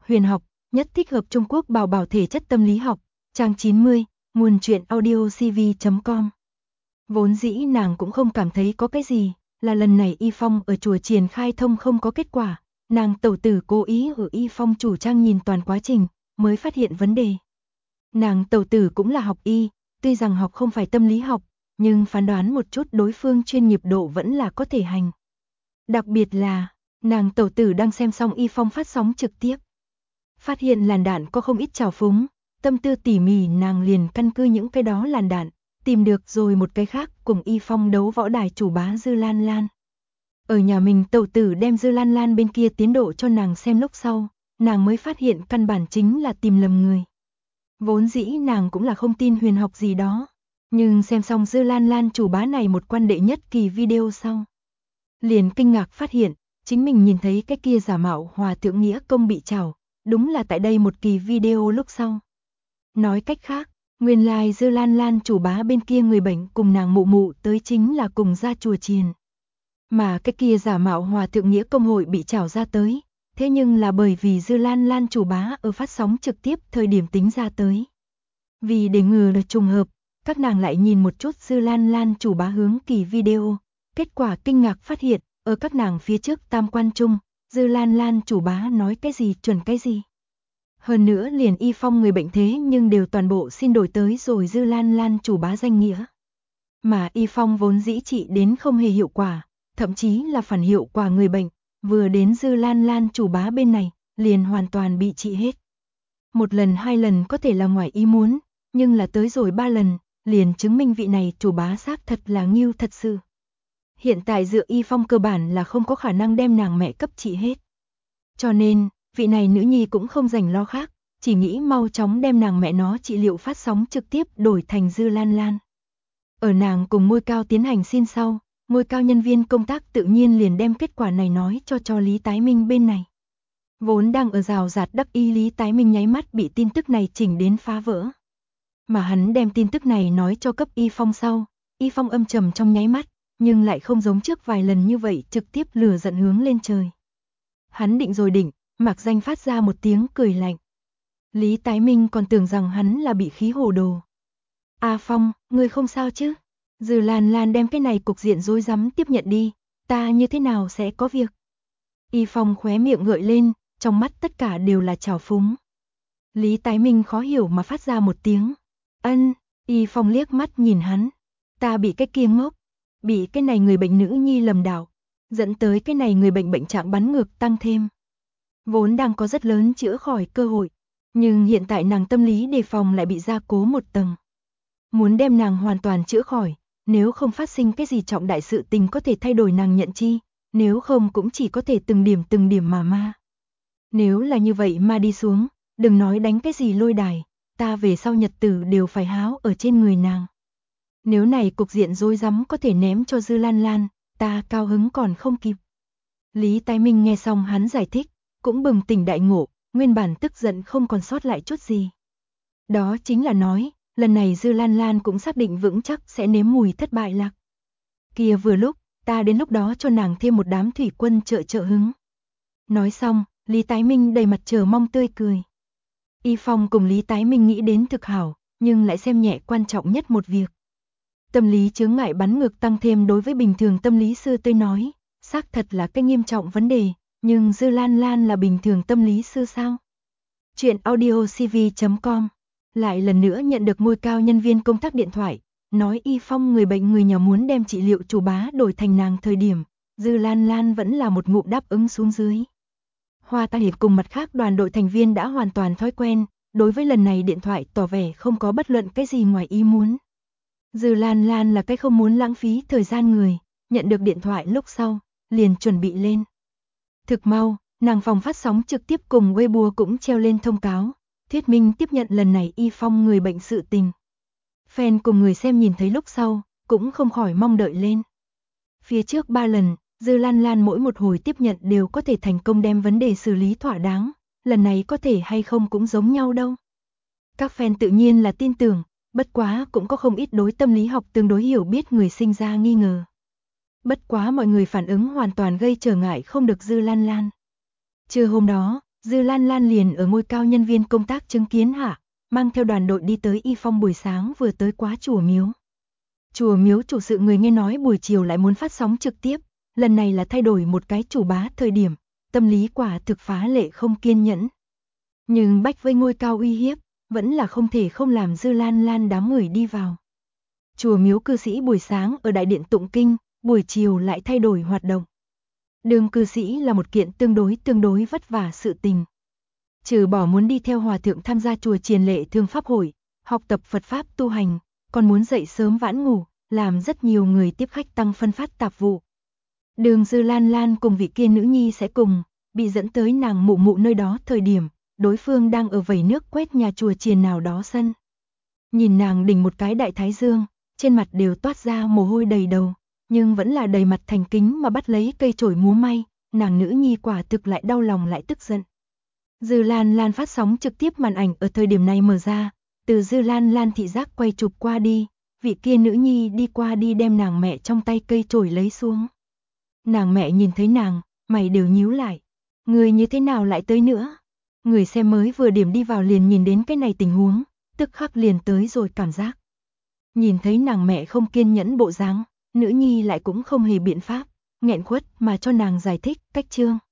huyền học, nhất thích hợp Trung Quốc bảo bảo thể chất tâm lý học, trang 90, nguồn truyện audio cv.com. Vốn dĩ nàng cũng không cảm thấy có cái gì, là lần này Y Phong ở chùa triển khai thông không có kết quả, nàng tẩu tử cố ý ở Y Phong chủ trang nhìn toàn quá trình, mới phát hiện vấn đề. Nàng tẩu tử cũng là học y, tuy rằng học không phải tâm lý học, nhưng phán đoán một chút đối phương chuyên nghiệp độ vẫn là có thể hành. Đặc biệt là, nàng tẩu tử đang xem xong Y Phong phát sóng trực tiếp. Phát hiện làn đạn có không ít trào phúng, tâm tư tỉ mỉ nàng liền căn cứ những cái đó làn đạn, tìm được rồi một cái khác cùng Y Phong đấu võ đài chủ bá Dư Lan Lan. Ở nhà mình tẩu tử đem Dư Lan Lan bên kia tiến độ cho nàng xem lúc sau, nàng mới phát hiện căn bản chính là tìm lầm người. Vốn dĩ nàng cũng là không tin huyền học gì đó, nhưng xem xong Dư Lan Lan chủ bá này một quan đệ nhất kỳ video sau. Liền kinh ngạc phát hiện, chính mình nhìn thấy cái kia giả mạo hòa thượng nghĩa công bị trảo, đúng là tại đây một kỳ video lúc sau. Nói cách khác, nguyên lai Dư Lan Lan chủ bá bên kia người bệnh cùng nàng mụ mụ tới chính là cùng ra chùa chiền. Mà cái kia giả mạo hòa thượng nghĩa công hội bị trảo ra tới, thế nhưng là bởi vì Dư Lan Lan chủ bá ở phát sóng trực tiếp thời điểm tính ra tới. Vì để ngừa là trùng hợp, các nàng lại nhìn một chút Dư Lan Lan chủ bá hướng kỳ video, kết quả kinh ngạc phát hiện, ở các nàng phía trước tam quan chung, Dư Lan Lan chủ bá nói cái gì chuẩn cái gì. Hơn nữa liền Y Phong người bệnh thế nhưng đều toàn bộ xin đổi tới rồi Dư Lan Lan chủ bá danh nghĩa. Mà Y Phong vốn dĩ trị đến không hề hiệu quả, thậm chí là phản hiệu quả người bệnh, vừa đến Dư Lan Lan chủ bá bên này, liền hoàn toàn bị trị hết. Một lần hai lần có thể là ngoài ý muốn, nhưng là tới rồi 3 lần, liền chứng minh vị này chủ bá xác thật là nghiêu thật sự. Hiện tại dựa Y Phong cơ bản là không có khả năng đem nàng mẹ cấp trị hết. Cho nên, vị này nữ nhi cũng không rảnh lo khác, chỉ nghĩ mau chóng đem nàng mẹ nó trị liệu phát sóng trực tiếp đổi thành Dư Lan Lan. Ở nàng cùng Ngôi Cao tiến hành xin sau, Ngôi Cao nhân viên công tác tự nhiên liền đem kết quả này nói cho Lý Tái Minh bên này. Vốn đang ở rào rạt đắc ý Lý Tái Minh nháy mắt bị tin tức này chỉnh đến phá vỡ. Mà hắn đem tin tức này nói cho cấp Y Phong sau, Y Phong âm trầm trong nháy mắt, nhưng lại không giống trước vài lần như vậy trực tiếp lửa giận hướng lên trời. Hắn định rồi định, mặc danh phát ra một tiếng cười lạnh. Lý Tái Minh còn tưởng rằng hắn là bị khí hồ đồ. A Phong, ngươi không sao chứ? Dư Lan Lan đem cái này cục diện rối rắm tiếp nhận đi, ta như thế nào sẽ có việc? Y Phong khóe miệng gợi lên, trong mắt tất cả đều là trào phúng. Lý Tái Minh khó hiểu mà phát ra một tiếng. Ân, Y Phong liếc mắt nhìn hắn. Ta bị cái kia ngốc, bị cái này người bệnh nữ nhi lầm đảo, dẫn tới cái này người bệnh bệnh trạng bắn ngược tăng thêm. Vốn đang có rất lớn chữa khỏi cơ hội, nhưng hiện tại nàng tâm lý đề phòng lại bị gia cố một tầng. Muốn đem nàng hoàn toàn chữa khỏi, nếu không phát sinh cái gì trọng đại sự tình có thể thay đổi nàng nhận chi, nếu không cũng chỉ có thể từng điểm mà. Nếu là như vậy mà đi xuống, đừng nói đánh cái gì lôi đài, ta về sau nhật tử đều phải háo ở trên người nàng. Nếu này cục diện rối rắm có thể ném cho Dư Lan Lan, ta cao hứng còn không kịp. Lý Tái Minh nghe xong hắn giải thích, cũng bừng tỉnh đại ngộ, nguyên bản tức giận không còn sót lại chút gì. Đó chính là nói, lần này Dư Lan Lan cũng xác định vững chắc sẽ nếm mùi thất bại lạc. Kia vừa lúc, ta đến lúc đó cho nàng thêm một đám thủy quân trợ hứng. Nói xong, Lý Tái Minh đầy mặt chờ mong tươi cười. Y Phong cùng Lý Tái Minh nghĩ đến thực hảo, nhưng lại xem nhẹ quan trọng nhất một việc. Tâm lý chướng ngại bắn ngược tăng thêm đối với bình thường tâm lý sư tôi nói, xác thật là cái nghiêm trọng vấn đề, nhưng Dư Lan Lan là bình thường tâm lý sư sao? Chuyện audio cv.com lại lần nữa nhận được Ngôi Cao nhân viên công tác điện thoại, nói Y Phong người bệnh người nhà muốn đem trị liệu chủ bá đổi thành nàng thời điểm, Dư Lan Lan vẫn là một ngụm đáp ứng xuống dưới. Hoa Ta Hiệp cùng mặt khác đoàn đội thành viên đã hoàn toàn thói quen, đối với lần này điện thoại tỏ vẻ không có bất luận cái gì ngoài ý muốn. Dư Lan Lan là cái không muốn lãng phí thời gian người, nhận được điện thoại lúc sau, liền chuẩn bị lên. Thực mau, nàng phòng phát sóng trực tiếp cùng Weibo cũng treo lên thông cáo, thuyết minh tiếp nhận lần này Y Phong người bệnh sự tình. Fan cùng người xem nhìn thấy lúc sau, cũng không khỏi mong đợi lên. Phía trước 3 lần, Dư Lan Lan mỗi một hồi tiếp nhận đều có thể thành công đem vấn đề xử lý thỏa đáng, lần này có thể hay không cũng giống nhau đâu. Các fan tự nhiên là tin tưởng, bất quá cũng có không ít đối tâm lý học tương đối hiểu biết người sinh ra nghi ngờ. Bất quá mọi người phản ứng hoàn toàn gây trở ngại không được Dư Lan Lan. Trưa hôm đó, Dư Lan Lan liền ở ngôi cao nhân viên công tác chứng kiến hạ, mang theo đoàn đội đi tới Y Phong buổi sáng vừa tới quá chùa miếu. Chùa miếu chủ sự người nghe nói buổi chiều lại muốn phát sóng trực tiếp, lần này là thay đổi một cái chủ bá thời điểm, tâm lý quả thực phá lệ không kiên nhẫn. Nhưng bách với ngôi cao uy hiếp, vẫn là không thể không làm Dư Lan Lan đám người đi vào. Chùa miếu cư sĩ buổi sáng ở đại điện tụng kinh, buổi chiều lại thay đổi hoạt động. Đường cư sĩ là một kiện tương đối vất vả sự tình. Trừ bỏ muốn đi theo hòa thượng tham gia chùa Triền Lệ Thương Pháp hội, học tập Phật Pháp tu hành, còn muốn dậy sớm vãn ngủ, làm rất nhiều người tiếp khách tăng phân phát tạp vụ. Đường Dư Lan Lan cùng vị kia nữ nhi sẽ cùng, bị dẫn tới nàng mụ mụ nơi đó thời điểm, đối phương đang ở vẩy nước quét nhà chùa Triền nào đó sân. Nhìn nàng đỉnh một cái đại thái dương, trên mặt đều toát ra mồ hôi đầy đầu, nhưng vẫn là đầy mặt thành kính mà bắt lấy cây chổi múa may, nàng nữ nhi quả thực lại đau lòng lại tức giận. Dư Lan Lan phát sóng trực tiếp màn ảnh ở thời điểm này mở ra, từ Dư Lan Lan thị giác quay chụp qua đi, vị kia nữ nhi đi qua đi đem nàng mẹ trong tay cây chổi lấy xuống. Nàng mẹ nhìn thấy nàng, mày đều nhíu lại, người như thế nào lại tới nữa? Người xem mới vừa điểm đi vào liền nhìn đến cái này tình huống, tức khắc liền tới rồi cảm giác. Nhìn thấy nàng mẹ không kiên nhẫn bộ dáng, nữ nhi lại cũng không hề biện pháp, nghẹn khuất mà cho nàng giải thích cách chương.